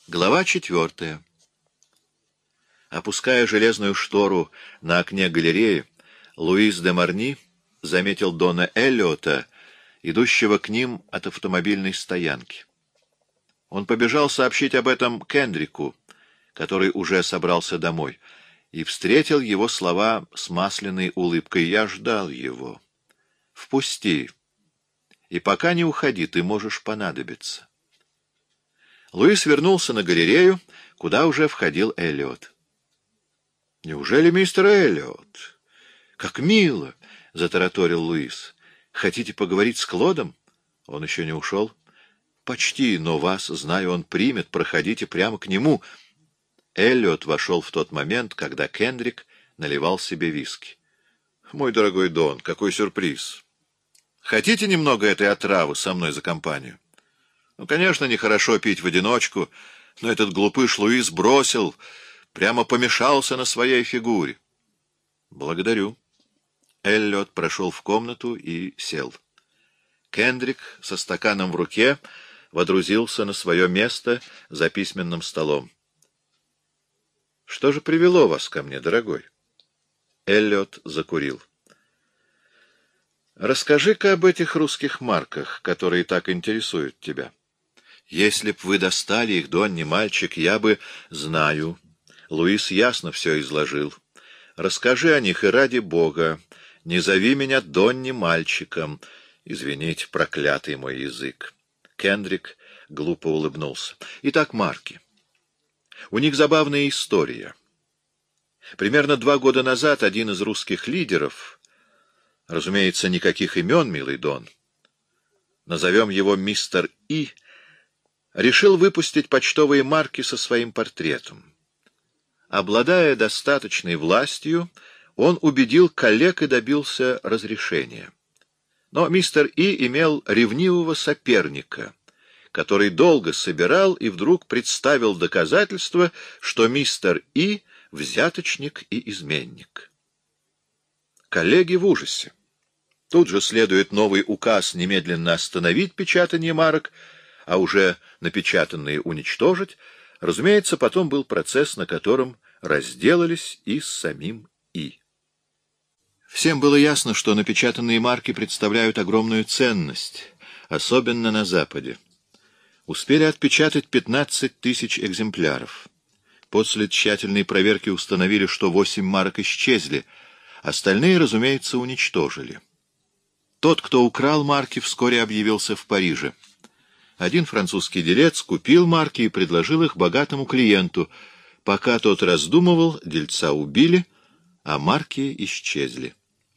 Глава 4. Опуская железную штору на окне галереи, Луис де Марни заметил Дона Эллиота, идущего к ним от автомобильной стоянки. Он побежал сообщить об этом Кендрику, который уже собрался домой, и встретил его слова с масляной улыбкой. «Я ждал его. Впусти, и пока не уходи, ты можешь понадобиться». Луис вернулся на галерею, куда уже входил Эллиот. «Неужели мистер Эллиот? Как мило!» — затараторил Луис. «Хотите поговорить с Клодом? Он еще не ушел?» «Почти, но вас, знаю, он примет. Проходите прямо к нему». Эллиот вошел в тот момент, когда Кендрик наливал себе виски. «Мой дорогой Дон, какой сюрприз! Хотите немного этой отравы со мной за компанию? Ну, конечно, нехорошо пить в одиночку, но этот глупыш Луис бросил, прямо помешался на своей фигуре». «Благодарю». Эллиот прошел в комнату и сел. Кендрик со стаканом в руке водрузился на свое место за письменным столом. «Что же привело вас ко мне, дорогой?» Эллиот закурил. «Расскажи-ка об этих русских марках, которые так интересуют тебя. Если б вы достали их, Донни, мальчик, я бы...» «Знаю. Луис ясно все изложил. Расскажи о них, и ради Бога, не зови меня Донни мальчиком. Извините, проклятый мой язык». Кендрик глупо улыбнулся. «Итак, марки. У них забавная история. Примерно 2 года назад один из русских лидеров, разумеется, никаких имен, милый Дон, назовем его мистер И, решил выпустить почтовые марки со своим портретом. Обладая достаточной властью, он убедил коллег и добился разрешения. Но мистер И имел ревнивого соперника, который долго собирал и вдруг представил доказательства, что мистер И — взяточник и изменник. Коллеги в ужасе. Тут же следует новый указ немедленно остановить печатание марок, а уже напечатанные уничтожить. Разумеется, потом был процесс, на котором разделались и с самим И. Всем было ясно, что напечатанные марки представляют огромную ценность, особенно на Западе. Успели отпечатать 15 тысяч экземпляров. После тщательной проверки установили, что 8 марок исчезли, остальные, разумеется, уничтожили. Тот, кто украл марки, вскоре объявился в Париже. Один французский делец купил марки и предложил их богатому клиенту. Пока тот раздумывал, дельца убили, а марки исчезли.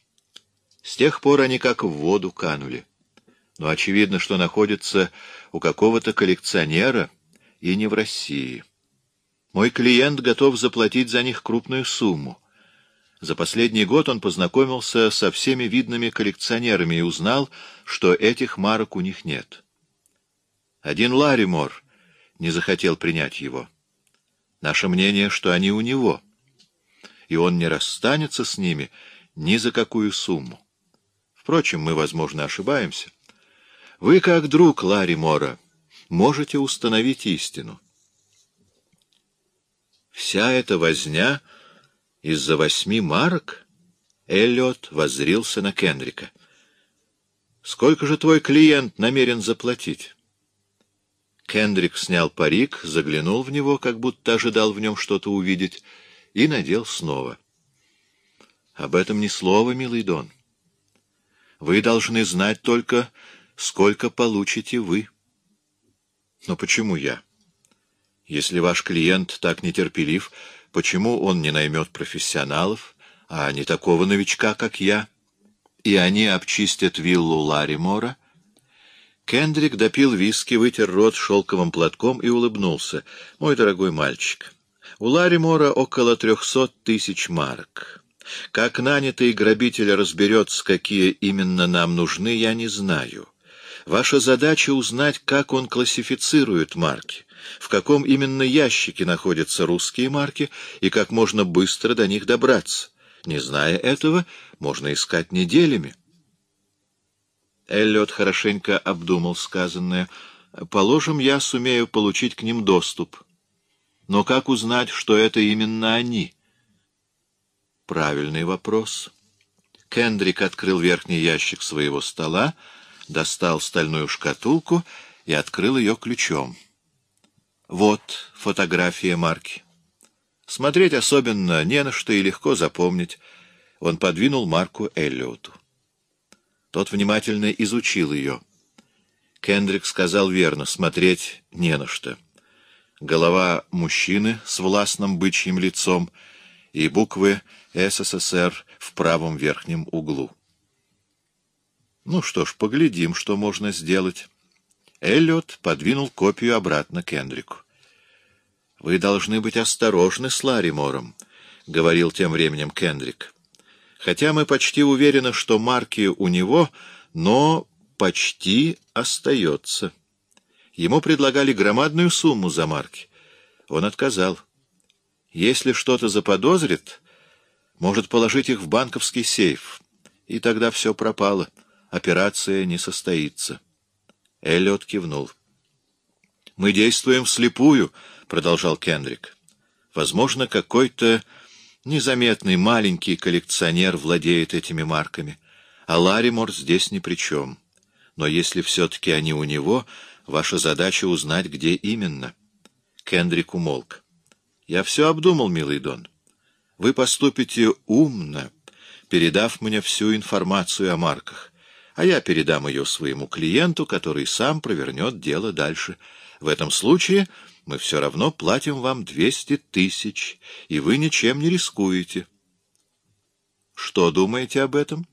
С тех пор они как в воду канули. Но очевидно, что находятся у какого-то коллекционера и не в России. Мой клиент готов заплатить за них крупную сумму. За последний год он познакомился со всеми видными коллекционерами и узнал, что этих марок у них нет. Один Ларримор не захотел принять его. Наше мнение, что они у него, и он не расстанется с ними ни за какую сумму. Впрочем, мы, возможно, ошибаемся. Вы, как друг Ларримора, можете установить истину. Вся эта возня из-за 8 марок? Эллиот воззрился на Кендрика. Сколько же твой клиент намерен заплатить? Кендрик снял парик, заглянул в него, как будто ожидал в нем что-то увидеть, и надел снова. Об этом ни слова, милый Дон. Вы должны знать только, сколько получите вы. Но почему я? Если ваш клиент так нетерпелив, почему он не наймет профессионалов, а не такого новичка, как я, и они обчистят виллу Ларримора? Кендрик допил виски, вытер рот шелковым платком и улыбнулся. «Мой дорогой мальчик, у Ларримора около 300 тысяч марок. Как нанятый грабитель разберется, какие именно нам нужны, я не знаю. Ваша задача — узнать, как он классифицирует марки, в каком именно ящике находятся русские марки и как можно быстро до них добраться. Не зная этого, можно искать неделями». Эллиот хорошенько обдумал сказанное. «Положим, я сумею получить к ним доступ. Но как узнать, что это именно они? Правильный вопрос. Кендрик открыл верхний ящик своего стола, достал стальную шкатулку и открыл ее ключом. Вот фотография марки. Смотреть особенно не на что и легко запомнить. Он подвинул марку Эллиоту. Тот внимательно изучил ее. Кендрик сказал верно, смотреть не на что. Голова мужчины с властным бычьим лицом и буквы СССР в правом верхнем углу. Ну что ж, поглядим, что можно сделать. Эллиот подвинул копию обратно Кендрику. «Вы должны быть осторожны с Ларримором», — говорил тем временем Кендрик. «Хотя мы почти уверены, что марки у него, но почти остается. Ему предлагали громадную сумму за марки. Он отказал. Если что-то заподозрит, может положить их в банковский сейф, и тогда все пропало, операция не состоится». Эллиот кивнул. «Мы действуем вслепую», — продолжал Кендрик. «Возможно, какой-то незаметный маленький коллекционер владеет этими марками, а Ларримор здесь ни при чем. Но если все-таки они у него, ваша задача узнать, где именно». Кендрик умолк. «Я все обдумал, милый Дон. Вы поступите умно, передав мне всю информацию о марках, а я передам ее своему клиенту, который сам провернет дело дальше. В этом случае мы все равно платим вам 200 тысяч, и вы ничем не рискуете. Что думаете об этом?»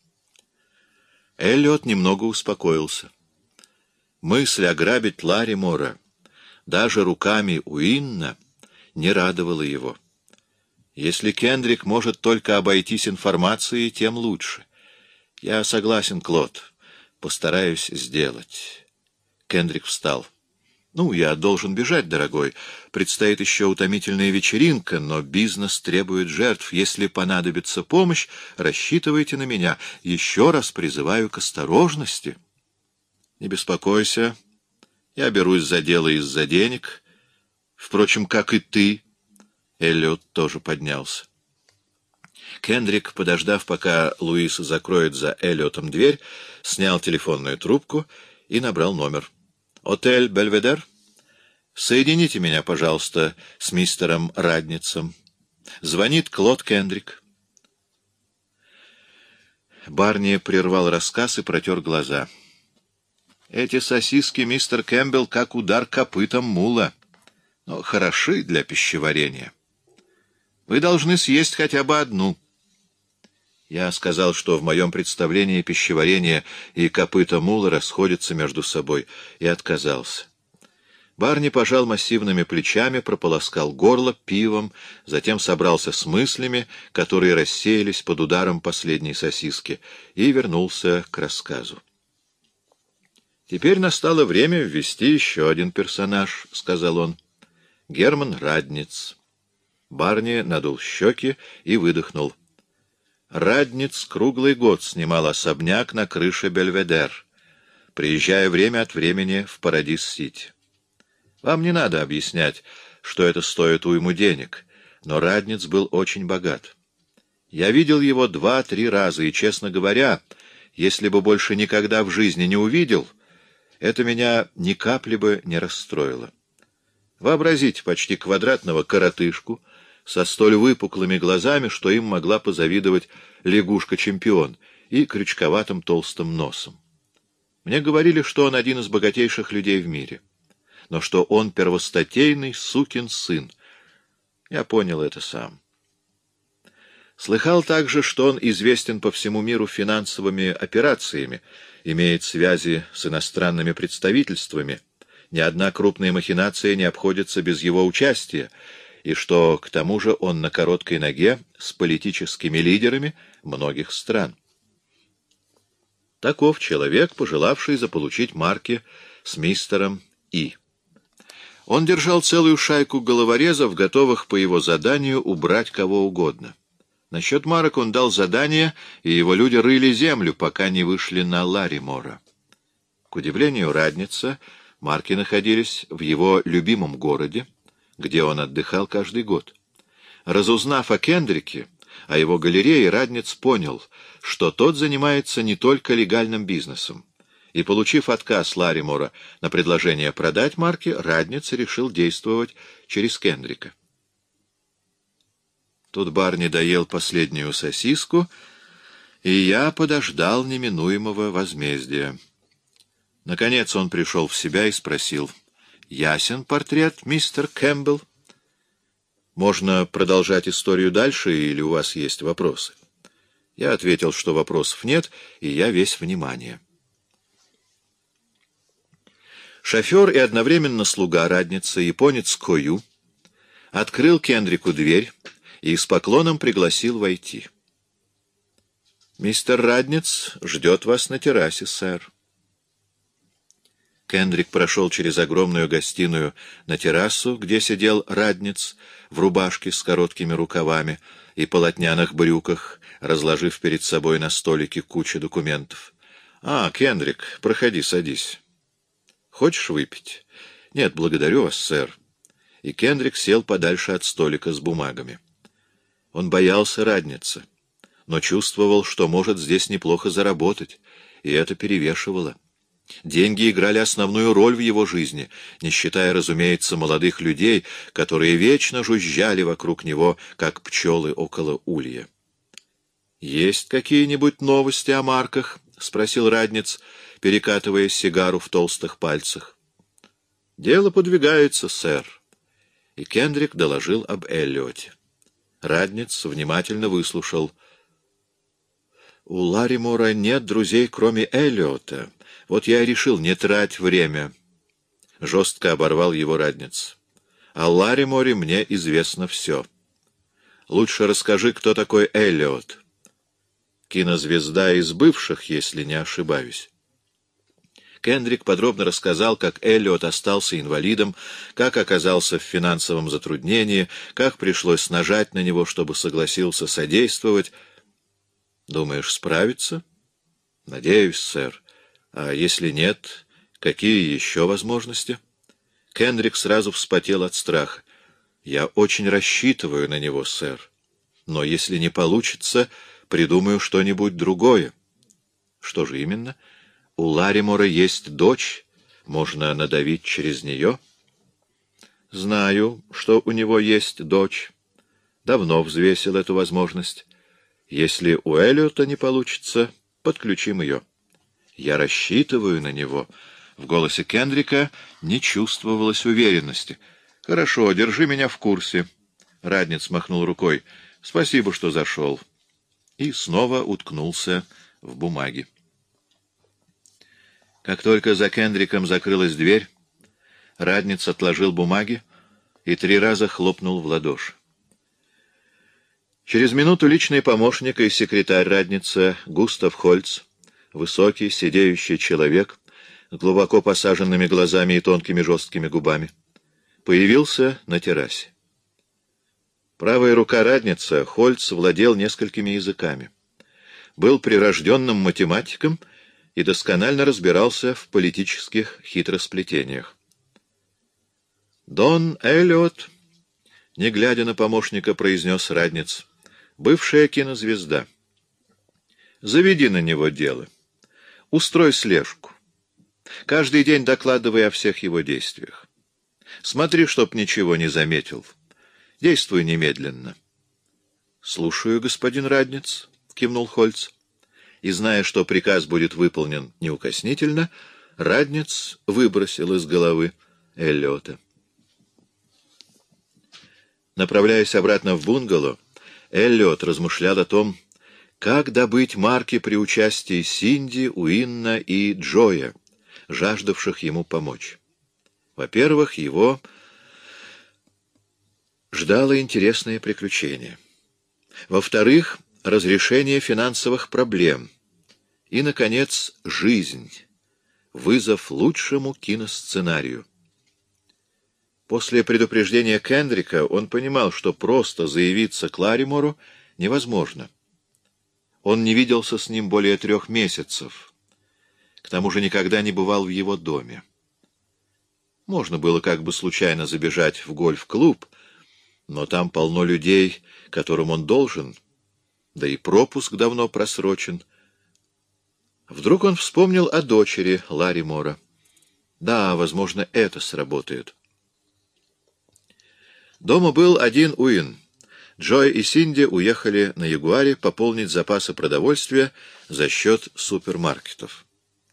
Эллиот немного успокоился. Мысль ограбить Ларримора даже руками Уинна не радовала его. Если Кендрик может только обойтись информацией, тем лучше. «Я согласен, Клод. Постараюсь сделать». Кендрик встал. «Ну, я должен бежать, дорогой. Предстоит еще утомительная вечеринка, но бизнес требует жертв. Если понадобится помощь, рассчитывайте на меня. Еще раз призываю к осторожности». «Не беспокойся. Я берусь за дело из-за денег. Впрочем, как и ты». Эллиот тоже поднялся. Кендрик, подождав, пока Луис закроет за Эллиотом дверь, снял телефонную трубку и набрал номер. «Отель Бельведер? Соедините меня, пожалуйста, с мистером Радницем. Звонит Клод Кендрик». Барни прервал рассказ и протер глаза. «Эти сосиски, мистер Кэмпбелл, как удар копытом мула, но хороши для пищеварения. Вы должны съесть хотя бы одну». Я сказал, что в моем представлении пищеварение и копыта мула расходятся между собой, и отказался. Барни пожал массивными плечами, прополоскал горло пивом, затем собрался с мыслями, которые рассеялись под ударом последней сосиски, и вернулся к рассказу. «Теперь настало время ввести еще один персонаж», — сказал он. «Герман Радниц». Барни надул щеки и выдохнул. Радниц круглый год снимал особняк на крыше Бельведер, приезжая время от времени в Парадис-Сити. Вам не надо объяснять, что это стоит уйму денег, но Радниц был очень богат. Я видел его 2-3 раза, и, честно говоря, если бы больше никогда в жизни не увидел, это меня ни капли бы не расстроило. Вообразите почти квадратного коротышку со столь выпуклыми глазами, что им могла позавидовать лягушка-чемпион, и крючковатым толстым носом. Мне говорили, что он один из богатейших людей в мире, но что он первостатейный сукин сын. Я понял это сам. Слыхал также, что он известен по всему миру финансовыми операциями, имеет связи с иностранными представительствами, ни одна крупная махинация не обходится без его участия, и что, к тому же, он на короткой ноге с политическими лидерами многих стран. Таков человек, пожелавший заполучить марки с мистером И. Он держал целую шайку головорезов, готовых по его заданию убрать кого угодно. Насчет марок он дал задание, и его люди рыли землю, пока не вышли на Ларримора. К удивлению Радница, марки находились в его любимом городе, где он отдыхал каждый год. Разузнав о Кендрике, о его галерее, Радниц понял, что тот занимается не только легальным бизнесом. И, получив отказ Ларримора на предложение продать марки, Радниц решил действовать через Кендрика. Тут Барни доел последнюю сосиску, и я подождал неминуемого возмездия. Наконец он пришел в себя и спросил: «Ясен портрет, мистер Кэмпбелл? Можно продолжать историю дальше, или у вас есть вопросы?» Я ответил, что вопросов нет, и я весь внимание. Шофер и одновременно слуга Радница, японец Кою, открыл Кендрику дверь и с поклоном пригласил войти. «Мистер Радниц ждет вас на террасе, сэр». Кендрик прошел через огромную гостиную на террасу, где сидел Радниц в рубашке с короткими рукавами и полотняных брюках, разложив перед собой на столике кучу документов. Кендрик, проходи, садись. Хочешь выпить?» «Нет, благодарю вас, сэр». И Кендрик сел подальше от столика с бумагами. Он боялся Радница, но чувствовал, что может здесь неплохо заработать, и это перевешивало. Деньги играли основную роль в его жизни, не считая, разумеется, молодых людей, которые вечно жужжали вокруг него, как пчелы около улья. «Есть какие-нибудь новости о марках?» — спросил Радниц, перекатывая сигару в толстых пальцах. «Дело подвигается, сэр». И Кендрик доложил об Эллиоте. Радниц внимательно выслушал. «У Ларримора нет друзей, кроме Эллиота. Вот я и решил не трать время». Жестко оборвал его Радниц. «О Ларриморе мне известно все. Лучше расскажи, кто такой Эллиот. Кинозвезда из бывших, если не ошибаюсь». Кендрик подробно рассказал, как Эллиот остался инвалидом, как оказался в финансовом затруднении, как пришлось нажать на него, чтобы согласился содействовать. «Думаешь, справится?» «Надеюсь, сэр. А если нет, какие еще возможности?» Кендрик сразу вспотел от страха. «Я очень рассчитываю на него, сэр. Но если не получится, придумаю что-нибудь другое». «Что же именно?» «У Ларримора есть дочь. Можно надавить через нее?» «Знаю, что у него есть дочь. Давно взвесил эту возможность. Если у Эллиота не получится, подключим ее». «Я рассчитываю на него». В голосе Кендрика не чувствовалось уверенности. «Хорошо, держи меня в курсе». Радниц махнул рукой. «Спасибо, что зашел». И снова уткнулся в бумаги. Как только за Кендриком закрылась дверь, Радниц отложил бумаги и 3 раза хлопнул в ладоши. Через минуту личный помощник и секретарь Радница Густав Хольц, высокий, седеющий человек, с глубоко посаженными глазами и тонкими жесткими губами, появился на террасе. Правая рука Радница, Хольц владел несколькими языками. Был прирожденным математиком и досконально разбирался в политических хитросплетениях. «Дон Эллиот», не глядя на помощника, произнес Радниц, — «бывшая кинозвезда. Заведи на него дело. Устрой слежку. Каждый день докладывай о всех его действиях. Смотри, чтоб ничего не заметил. Действуй немедленно». «Слушаю, господин Радниц», — кивнул Хольц. И, зная, что приказ будет выполнен неукоснительно, Радниц выбросил из головы Эллиота. Направляясь обратно в бунгало, Эллиот размышлял о том, как добыть марки при участии Синди, Уинна и Джоя, жаждавших ему помочь. Во-первых, его ждало интересное приключение. Во-вторых, разрешение финансовых проблем. И, наконец, жизнь. Вызов лучшему киносценарию. После предупреждения Кендрика он понимал, что просто заявиться к Ларримору невозможно. Он не виделся с ним более 3 месяцев. К тому же никогда не бывал в его доме. Можно было как бы случайно забежать в гольф-клуб, но там полно людей, которым он должен, да и пропуск давно просрочен. Вдруг он вспомнил о дочери Ларримора. Да, возможно, это сработает. Дома был один Уин. Джой и Синди уехали на Ягуаре пополнить запасы продовольствия за счет супермаркетов.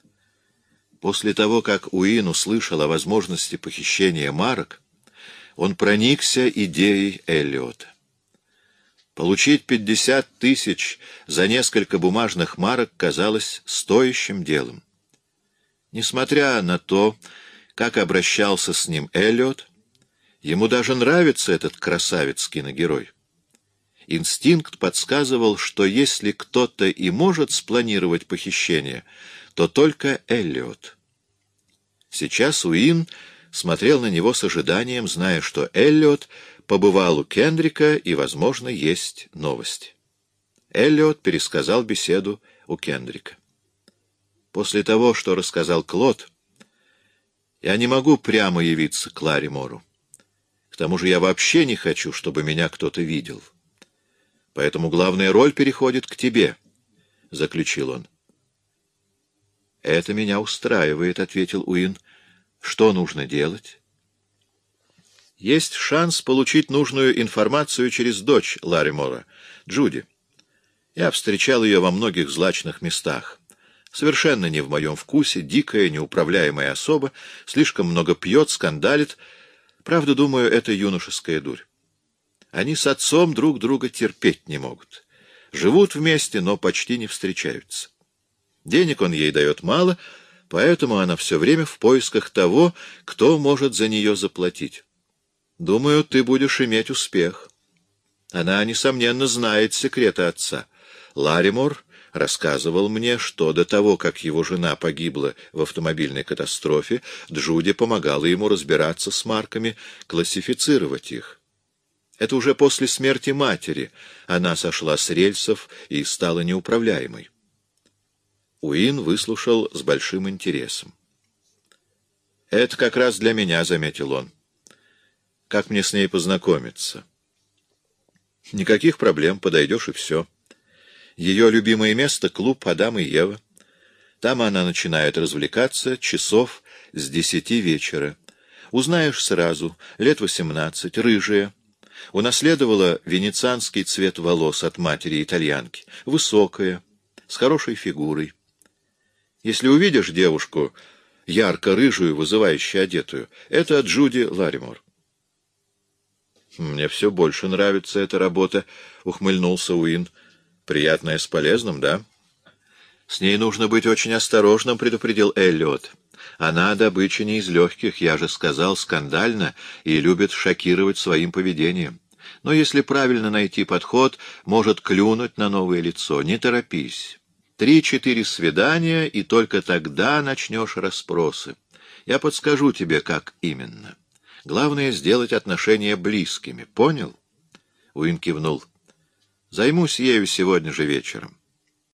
После того, как Уин услышал о возможности похищения марок, он проникся идеей Эллиота. Получить 50 тысяч за несколько бумажных марок казалось стоящим делом. Несмотря на то, как обращался с ним Эллиот, ему даже нравится этот красавец-киногерой. Инстинкт подсказывал, что если кто-то и может спланировать похищение, то только Эллиот. Сейчас Уин смотрел на него с ожиданием, зная, что Эллиот побывал у Кендрика и, возможно, есть новости. Эллиот пересказал беседу у Кендрика. После того, что рассказал Клод, я не могу прямо явиться к Ларримору. К тому же я вообще не хочу, чтобы меня кто-то видел. Поэтому главная роль переходит к тебе, — заключил он. — Это меня устраивает, — ответил Уин. — Что нужно делать? — Есть шанс получить нужную информацию через дочь Ларримора, Джуди. Я встречал ее во многих злачных местах. Совершенно не в моем вкусе, дикая, неуправляемая особа, слишком много пьет, скандалит. Правда, думаю, это юношеская дурь. Они с отцом друг друга терпеть не могут. Живут вместе, но почти не встречаются. Денег он ей дает мало, поэтому она все время в поисках того, кто может за нее заплатить. Думаю, ты будешь иметь успех. Она, несомненно, знает секреты отца. Ларримор рассказывал мне, что до того, как его жена погибла в автомобильной катастрофе, Джуди помогала ему разбираться с марками, классифицировать их. Это уже после смерти матери она сошла с рельсов и стала неуправляемой. Уин выслушал с большим интересом. «Это как раз для меня», — заметил он. «Как мне с ней познакомиться?» «Никаких проблем, подойдешь и все. Ее любимое место — клуб «Адам и Ева». Там она начинает развлекаться часов с 10 вечера. Узнаешь сразу, лет 18, рыжая. Унаследовала венецианский цвет волос от матери-итальянки, высокая, с хорошей фигурой. Если увидишь девушку, ярко-рыжую, вызывающе одетую, это Джуди Ларримор. «Мне все больше нравится эта работа», — ухмыльнулся Уин. «Приятное с полезным, да?» «С ней нужно быть очень осторожным», — предупредил Эллиот. «Она добыча не из легких, я же сказал, скандальна и любит шокировать своим поведением. Но если правильно найти подход, может клюнуть на новое лицо. Не торопись. 3-4 свидания, и только тогда начнешь расспросы. Я подскажу тебе, как именно. Главное — сделать отношения близкими. Понял?» Уин кивнул. «Займусь ею сегодня же вечером».